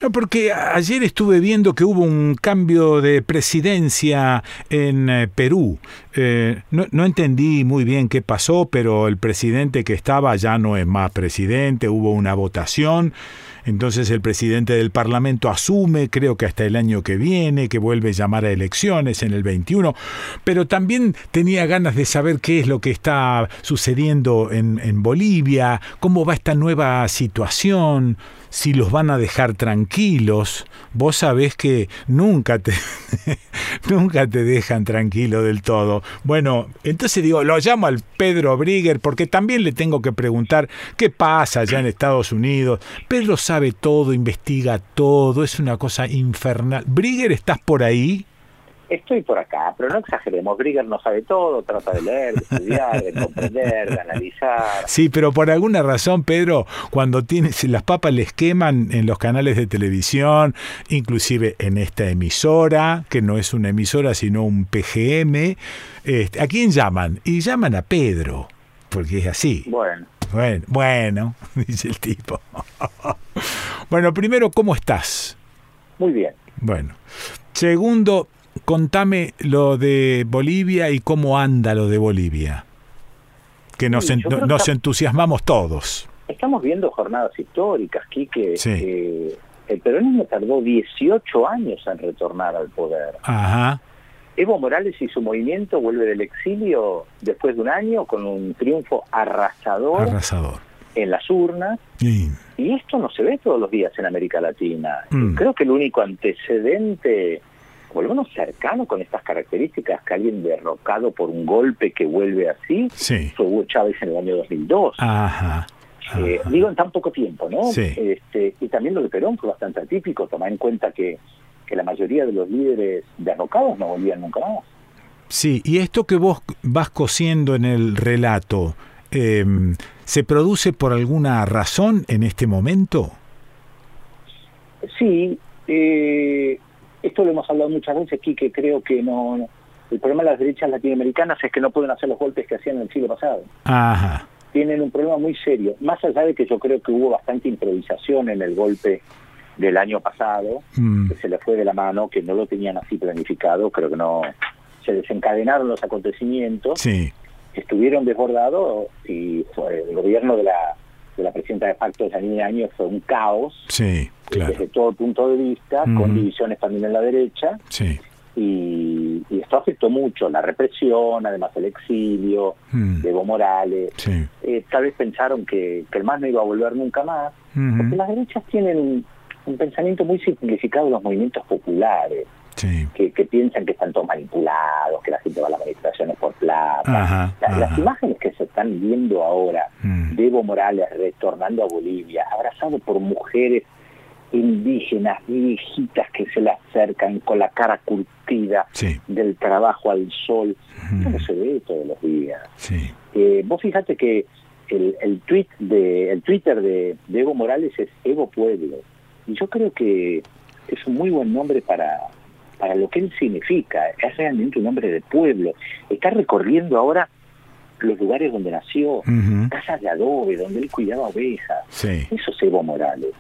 No, porque ayer estuve viendo que hubo un cambio de presidencia en Perú. No entendí muy bien qué pasó, pero el presidente que estaba ya no es más presidente, hubo una votación. Entonces el presidente del Parlamento asume, creo que hasta el año que viene, que vuelve a llamar a elecciones en el 21, pero también tenía ganas de saber qué es lo que está sucediendo en Bolivia, cómo va esta nueva situación, si los van a dejar tranquilos. Vos sabés que nunca te dejan tranquilo del todo. Bueno, entonces digo, lo llamo al Pedro Brigger porque también le tengo que preguntar qué pasa allá en Estados Unidos. Pedro sabe todo, investiga todo, es una cosa infernal. Brigger, ¿estás por ahí? Estoy por acá, pero no exageremos. Brigger no sabe todo, trata de leer, de estudiar, de comprender, de analizar. Sí, pero por alguna razón, Pedro, cuando las papas les queman en los canales de televisión, inclusive en esta emisora, que no es una emisora sino un PGM, ¿a quién llaman? Y llaman a Pedro, porque es así. Bueno, dice el tipo. Bueno, primero, ¿cómo estás? Muy bien. Bueno. Segundo, contame lo de Bolivia y cómo anda lo de Bolivia. Que nos entusiasmamos todos. Estamos viendo jornadas históricas, Quique. Sí. El peronismo tardó 18 años en retornar al poder. Ajá. Evo Morales y su movimiento vuelve del exilio después de un año con un triunfo arrasador en las urnas. Sí. Y esto no se ve todos los días en América Latina. Creo que el único antecedente, por lo menos cercano con estas características, que alguien derrocado por un golpe que vuelve así, fue Hugo Chávez en el año 2002. Ajá. Digo, en tan poco tiempo, ¿no? Sí. Y también lo de Perón fue bastante atípico, tomá en cuenta que la mayoría de los líderes derrocados no volvían nunca más. Sí, y esto que vos vas cosiendo en el relato, ¿se produce por alguna razón en este momento? Sí, esto lo hemos hablado muchas veces aquí, que creo que no. El problema de las derechas latinoamericanas es que no pueden hacer los golpes que hacían en el siglo pasado. Ajá. Tienen un problema muy serio, más allá de que yo creo que hubo bastante improvisación en el golpe del año pasado, que se le fue de la mano, que no lo tenían así planificado, creo que no, se desencadenaron los acontecimientos, estuvieron desbordados y el gobierno de la presidenta de facto, Janine Áñez, fue un caos, desde todo punto de vista, con divisiones también en la derecha, y esto afectó mucho la represión, además el exilio de Evo Morales. Tal vez pensaron que el MAS no iba a volver nunca más, porque las derechas tienen un pensamiento muy simplificado de los movimientos populares, que piensan que están todos manipulados, que la gente va a las manifestaciones por plata. Las imágenes que se están viendo ahora de Evo Morales retornando a Bolivia, abrazado por mujeres indígenas, viejitas que se le acercan con la cara curtida del trabajo al sol, eso no se ve todos los días. Vos fíjate que el Twitter de Evo Morales es Evo Pueblo, y yo creo que es un muy buen nombre para lo que él significa. Es realmente un hombre de pueblo. Está recorriendo ahora los lugares donde nació, casas de adobe, donde él cuidaba ovejas. Eso es Evo Morales.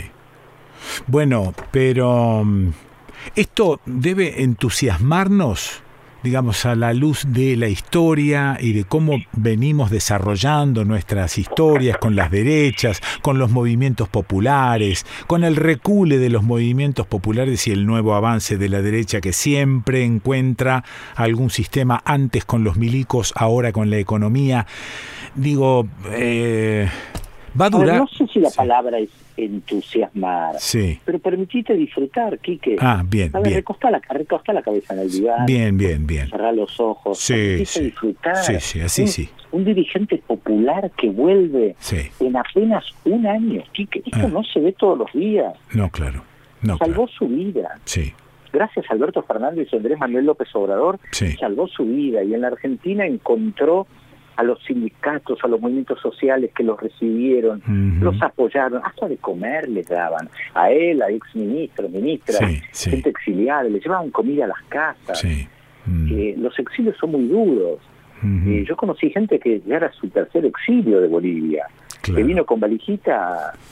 Bueno, pero esto debe entusiasmarnos, digamos, a la luz de la historia y de cómo venimos desarrollando nuestras historias con las derechas, con los movimientos populares, con el recule de los movimientos populares y el nuevo avance de la derecha que siempre encuentra algún sistema, antes con los milicos, ahora con la economía. Digo, va a durar... No sé si la palabra es entusiasmar, pero permitite disfrutar, Quique. Bien. Recostá la cabeza en el diván. Bien. Cerrá los ojos. Permitite disfrutar. Un dirigente popular que vuelve en apenas un año, Quique. Esto no se ve todos los días. No, claro. Salvó su vida. Gracias a Alberto Fernández y Andrés Manuel López Obrador, salvó su vida. Y en la Argentina encontró a los sindicatos, a los movimientos sociales que los recibieron, los apoyaron, hasta de comer les daban, a él, a exministros, ministras, gente exiliada, les llevaban comida a las casas. Los exilios son muy duros. Yo conocí gente que ya era su tercer exilio de Bolivia, que vino con valijita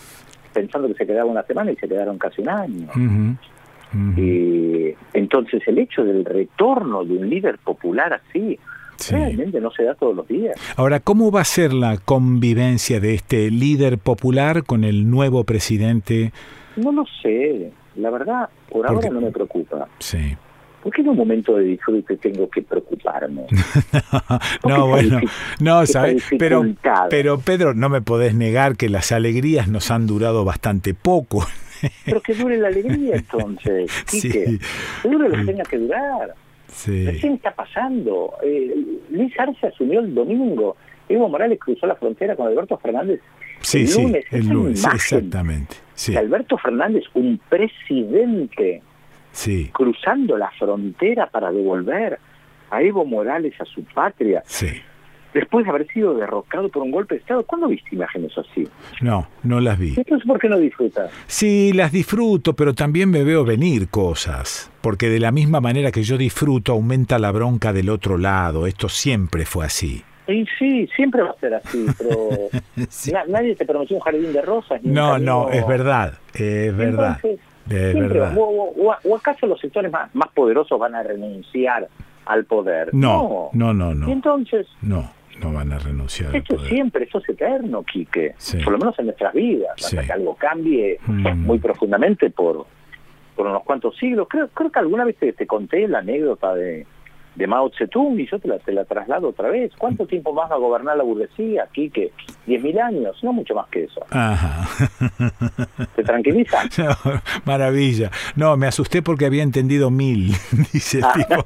pensando que se quedaba una semana y se quedaron casi un año. Uh-huh. Entonces el hecho del retorno de un líder popular así, realmente no se da todos los días. Ahora, ¿cómo va a ser la convivencia de este líder popular con el nuevo presidente? No lo sé, la verdad, ahora no me preocupa. Sí. ¿Por qué en un momento de disfrute tengo que preocuparme? No, bueno, no, ¿sabes? Pero Pedro, no me podés negar que las alegrías nos han durado bastante poco. Pero que dure la alegría entonces, Quique. Sí. Que dure lo que tenga que durar. Sí. Recién está pasando. Luis Arce asumió el domingo. Evo Morales cruzó la frontera con Alberto Fernández el lunes. El lunes, exactamente. Sí. Alberto Fernández, un presidente, cruzando la frontera para devolver a Evo Morales a su patria. Sí. Después de haber sido derrocado por un golpe de Estado. ¿Cuándo viste imágenes así? No las vi. Entonces, ¿por qué no disfrutas? Sí, las disfruto, pero también me veo venir cosas. Porque de la misma manera que yo disfruto, aumenta la bronca del otro lado. Esto siempre fue así. Y sí, siempre va a ser así, pero sí. Nadie te prometió un jardín de rosas. No, es verdad, es verdad. Entonces, verdad. ¿O acaso los sectores más poderosos van a renunciar al poder? No. ¿Y entonces? No van a renunciar al poder. Siempre, eso es eterno, Quique. Sí. Por lo menos en nuestras vidas, hasta que algo cambie muy profundamente por unos cuantos siglos. Creo que alguna vez te conté la anécdota de Mao Zedong y yo te la traslado otra vez. ¿Cuánto tiempo más va a gobernar la burguesía, Quique? 10.000 años, no mucho más que eso. Ajá. ¿Te tranquiliza? No, maravilla. No, me asusté porque había entendido 1000, dice el tipo.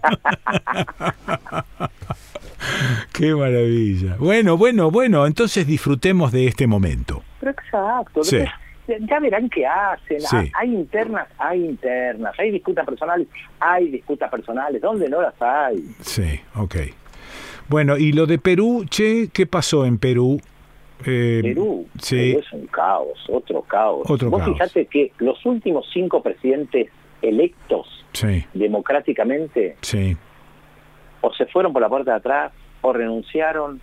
Qué maravilla. Bueno, entonces disfrutemos de este momento. Pero exacto. Sí. Ya verán qué hacen. Sí. Hay internas. Hay disputas personales. ¿Dónde no las hay? Sí, ok. Bueno, y lo de Perú, ¿qué pasó en Perú? Perú es un caos, otro caos. Vos fijate que los últimos 5 presidentes electos democráticamente o se fueron por la puerta de atrás, o renunciaron,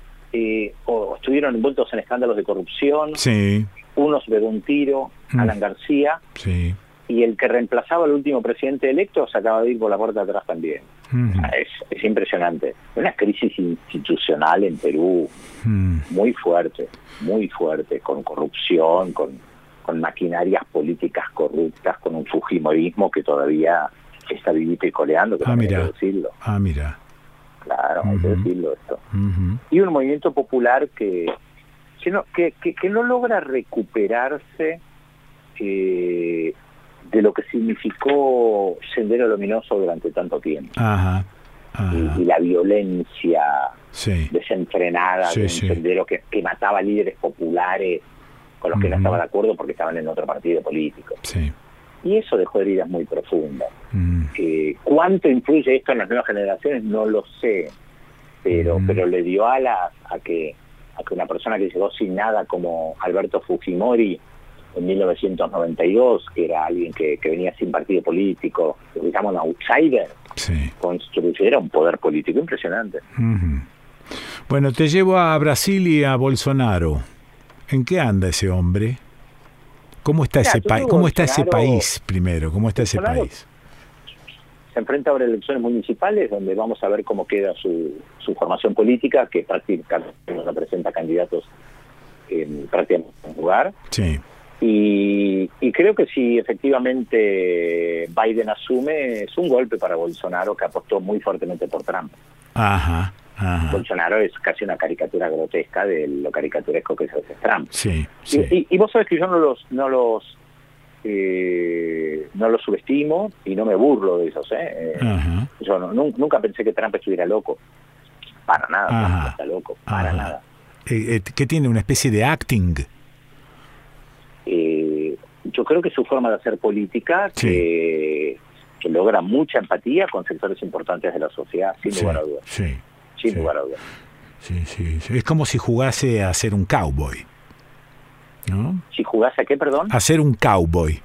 o estuvieron envueltos en escándalos de corrupción. Uno se pegó un tiro, Alan García, y el que reemplazaba al último presidente electo se acaba de ir por la puerta de atrás también. Es impresionante. Una crisis institucional en Perú muy fuerte, con corrupción, con maquinarias políticas corruptas, con un fujimorismo que todavía está vivito y coleando, que hay que decirlo. Mira. Claro, hay que decirlo esto. Y un movimiento popular que no logra recuperarse de lo que significó Sendero Luminoso durante tanto tiempo. Y la violencia desenfrenada de un sendero que mataba líderes populares con los que no estaba de acuerdo porque estaban en otro partido político. Y eso dejó heridas muy profundas. ¿Cuánto influye esto en las nuevas generaciones? No lo sé, pero le dio alas a que una persona que llegó sin nada como Alberto Fujimori en 1992, que era alguien que venía sin partido político, que se llama un outsider, construyera un poder político impresionante. Bueno, te llevo a Brasil y a Bolsonaro. ¿En qué anda ese hombre? ¿Cómo está ese país? ¿Cómo está ese país primero? ¿Cómo está ese país? Se enfrenta ahora a elecciones municipales donde vamos a ver cómo queda su formación política, que prácticamente no representa candidatos en prácticamente un lugar. Y creo que si efectivamente Biden asume, es un golpe para Bolsonaro, que apostó muy fuertemente por Trump. Bolsonaro es casi una caricatura grotesca de lo caricaturesco que es Trump. Y vos sabés que yo no los subestimo y no me burlo de esos. Yo nunca pensé que Trump estuviera loco. Para nada, Trump está loco, para nada. ¿Qué tiene? ¿Una especie de acting? Yo creo que su forma de hacer política que logra mucha empatía con sectores importantes de la sociedad, sin lugar a dudas. Sin lugar a dudas. Es como si jugase a ser un cowboy, ¿no? ¿Si jugase a qué, perdón? A ser un cowboy.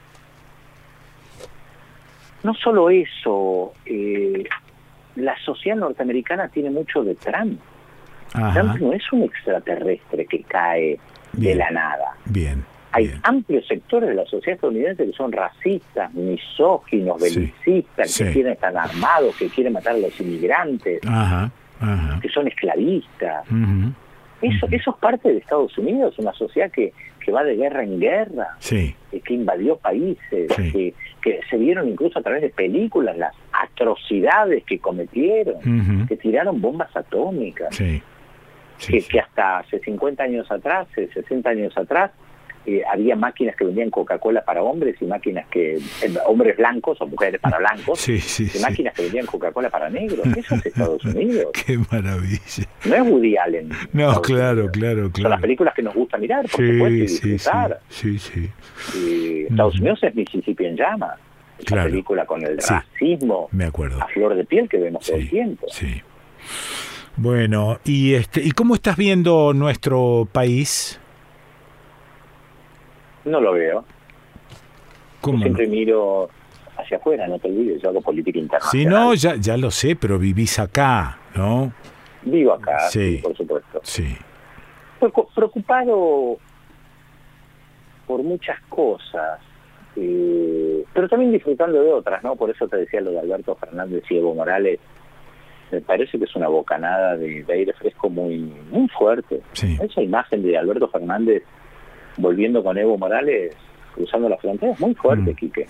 No solo eso, la sociedad norteamericana tiene mucho de Trump. Trump no es un extraterrestre que cae de la nada. Hay bien. amplios sectores de la sociedad estadounidense que son racistas, misóginos, belicistas, que quieren estar armados, que quieren matar a los inmigrantes, que son esclavistas. Eso es parte de Estados Unidos, una sociedad que va de guerra en guerra, que invadió países, que se vieron incluso a través de películas las atrocidades que cometieron, que tiraron bombas atómicas, que hasta hace 50 años atrás, 60 años atrás, había máquinas que vendían Coca-Cola para hombres y máquinas que hombres blancos o mujeres para blancos y máquinas que vendían Coca-Cola para negros. Eso es Estados Unidos. Qué maravilla. No es Woody Allen. No, claro. Son las películas que nos gusta mirar, por supuesto, y disfrutar. Y Estados Unidos es Mississippi en llamas. Esa película con el racismo me acuerdo. a flor de piel que vemos todo el tiempo. Bueno, ¿y cómo estás viendo nuestro país? No lo veo. ¿Cómo yo siempre miro hacia afuera, no te olvides, yo hago política internacional. Sí, no, ya lo sé, pero vivís acá, ¿no? Vivo acá, sí, por supuesto. Sí. Preocupado por muchas cosas, pero también disfrutando de otras, ¿no? Por eso te decía lo de Alberto Fernández y Evo Morales. Me parece que es una bocanada de aire fresco muy fuerte. Esa imagen de Alberto Fernández volviendo con Evo Morales, cruzando la frontera, es muy fuerte, Quique.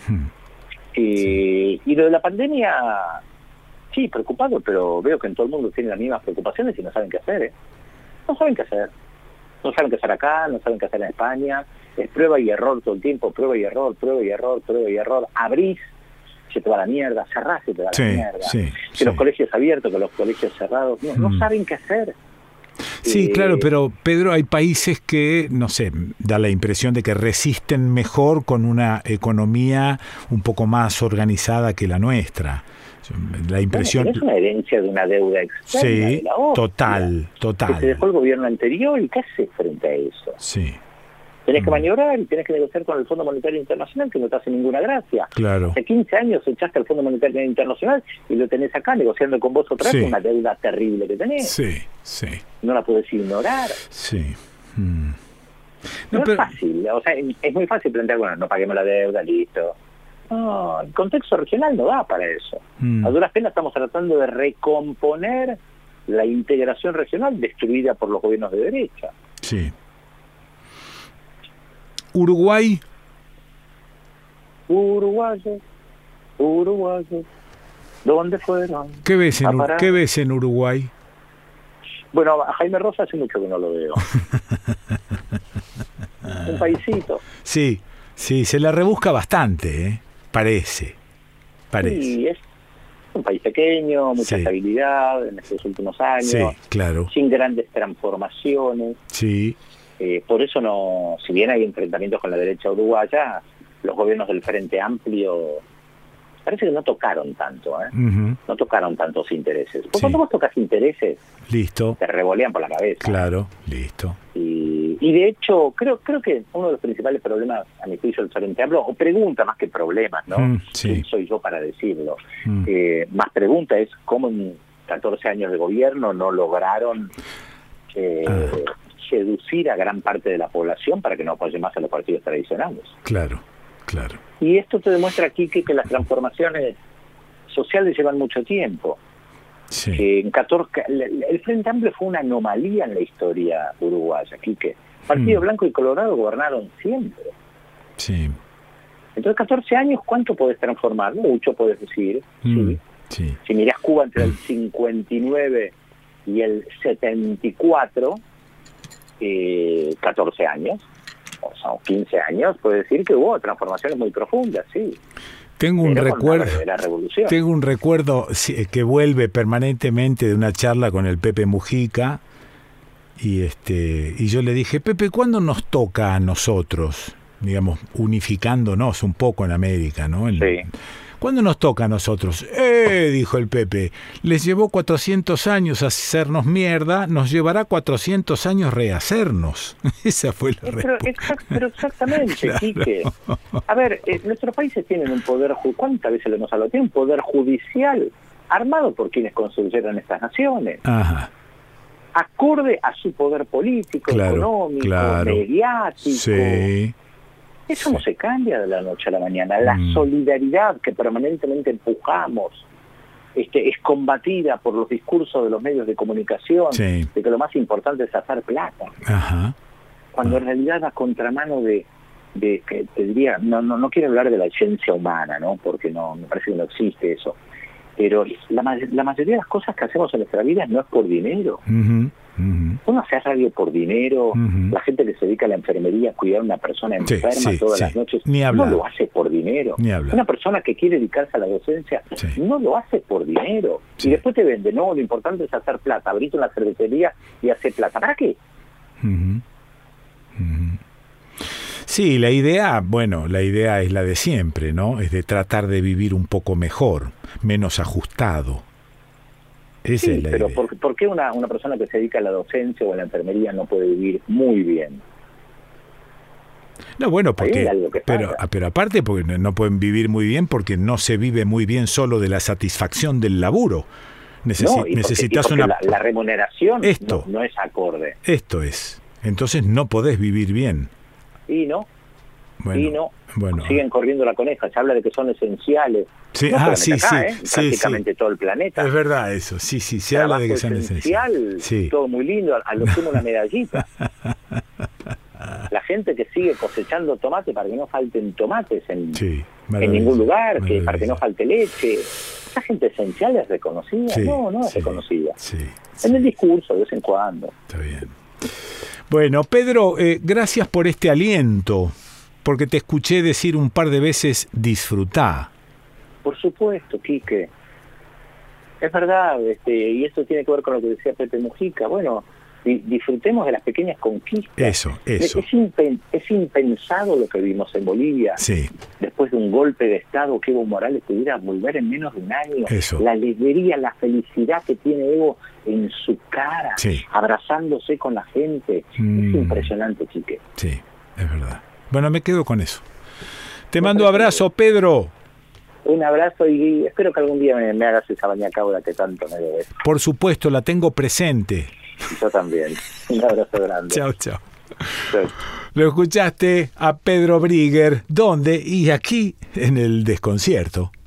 Y lo de la pandemia, sí, preocupado, pero veo que en todo el mundo tienen las mismas preocupaciones y no saben qué hacer, No saben qué hacer. No saben qué hacer acá, no saben qué hacer en España. Es prueba y error todo el tiempo, prueba y error. Abrís, se te va la mierda, cerrás, se te va la mierda. Que los colegios abiertos, que los colegios cerrados, no saben qué hacer. Sí, claro, pero Pedro, hay países que, no sé, da la impresión de que resisten mejor con una economía un poco más organizada que la nuestra. La impresión... Es una herencia de una deuda externa de la OCDE, total. Que se dejó el gobierno anterior, ¿y qué hace frente a eso? Tenés que maniobrar y tenés que negociar con el Fondo Monetario Internacional, que no te hace ninguna gracia. Claro. Hace 15 años echaste al Fondo Monetario Internacional y lo tenés acá negociando con vos otra vez, una deuda terrible que tenés. No la podés ignorar. No es fácil, o sea, es muy fácil plantear, bueno, no paguemos la deuda, listo. No, el contexto regional no da para eso. A duras penas estamos tratando de recomponer la integración regional destruida por los gobiernos de derecha. Uruguayos, ¿dónde fueron? ¿Qué ves en Uruguay? Bueno, a Jaime Rosa hace mucho que no lo veo. Un paisito. Sí, se la rebusca bastante, parece. Sí, es un país pequeño, mucha estabilidad en estos últimos años, sin grandes transformaciones. Por eso no, si bien hay enfrentamientos con la derecha uruguaya, los gobiernos del Frente Amplio parece que no tocaron tanto, no tocaron tantos intereses. Porque cuando vos tocas intereses, te revolean por la cabeza. Y de hecho, creo que uno de los principales problemas, a mi juicio, del Frente Amplio, o pregunta más que problemas, ¿no? ¿Quién soy yo para decirlo? Más pregunta es cómo en 14 años de gobierno no lograron seducir a gran parte de la población para que no apoye más a los partidos tradicionales. Y esto te demuestra aquí que las transformaciones sociales llevan mucho tiempo. En 14, el Frente Amplio fue una anomalía en la historia uruguaya, Quique. Partido Blanco y Colorado gobernaron siempre. Entonces, 14 años, ¿cuánto podés transformar? Mucho podés decir. Si mirás Cuba entre el 59 y el 74, 14 años, o sea, 15 años, puede decir que hubo transformaciones muy profundas, Tengo un recuerdo que vuelve permanentemente de una charla con el Pepe Mujica y yo le dije, Pepe, ¿cuándo nos toca a nosotros, digamos, unificándonos un poco en América, ¿no? ¿Cuándo nos toca a nosotros? Dijo el Pepe, les llevó 400 años hacernos mierda, nos llevará 400 años rehacernos. Esa fue la respuesta. Pero exactamente, Quique. A ver, nuestros países tienen un poder, ¿cuántas veces lo hemos hablado? Tienen un poder judicial armado por quienes construyeron estas naciones. Acorde a su poder político, económico, mediático. Eso no se cambia de la noche a la mañana. La solidaridad que permanentemente empujamos es combatida por los discursos de los medios de comunicación, de que lo más importante es hacer plata. Ajá. Cuando en realidad va contramano de que te diría, no quiero hablar de la ciencia humana, ¿no? Porque no, me parece que no existe eso. Pero la mayoría de las cosas que hacemos en nuestra vida no es por dinero. Uno hace radio por dinero, la gente que se dedica a la enfermería, a cuidar a una persona enferma todas las noches, no lo hace por dinero. Una persona que quiere dedicarse a la docencia no lo hace por dinero. Y después te vende, no, lo importante es hacer plata, abrirte una cervecería y hacer plata. ¿Para qué? Sí, la idea es la de siempre, ¿no? Es de tratar de vivir un poco mejor, menos ajustado. Esa es la idea. Pero ¿por qué una persona que se dedica a la docencia o a la enfermería no puede vivir muy bien? No, bueno, porque pero aparte porque no pueden vivir muy bien porque no se vive muy bien solo de la satisfacción del laburo. Necesitas la remuneración no es acorde. Esto es. Entonces no podés vivir bien. Bueno, siguen corriendo la coneja, se habla de que son esenciales. Sí, prácticamente todo el planeta. Es verdad eso, se habla de que son esenciales. Todo muy lindo, a lo sumo una medallita. La gente que sigue cosechando tomate para que no falten tomates en ningún lugar, para que no falte leche. ¿Esa gente esencial es reconocida? No es reconocida. En el discurso, de vez en cuando. Está bien. Bueno, Pedro, gracias por este aliento, porque te escuché decir un par de veces disfrutá. Por supuesto, Quique. Es verdad, y esto tiene que ver con lo que decía Pepe Mujica. Bueno, disfrutemos de las pequeñas conquistas. Eso. Es impensado lo que vimos en Bolivia. Después de un golpe de Estado que Evo Morales pudiera volver en menos de un año. La alegría, la felicidad que tiene Evo en su cara, abrazándose con la gente. Es impresionante, Quique. Sí, es verdad. Bueno, me quedo con eso. Te mando abrazo, Pedro. Un abrazo y espero que algún día me hagas esa bañacabra que tanto me debes. Por supuesto, la tengo presente. Yo también. Un abrazo grande. Chao. Lo escuchaste a Pedro Brigger. ¿Dónde? Y aquí, en El Desconcierto.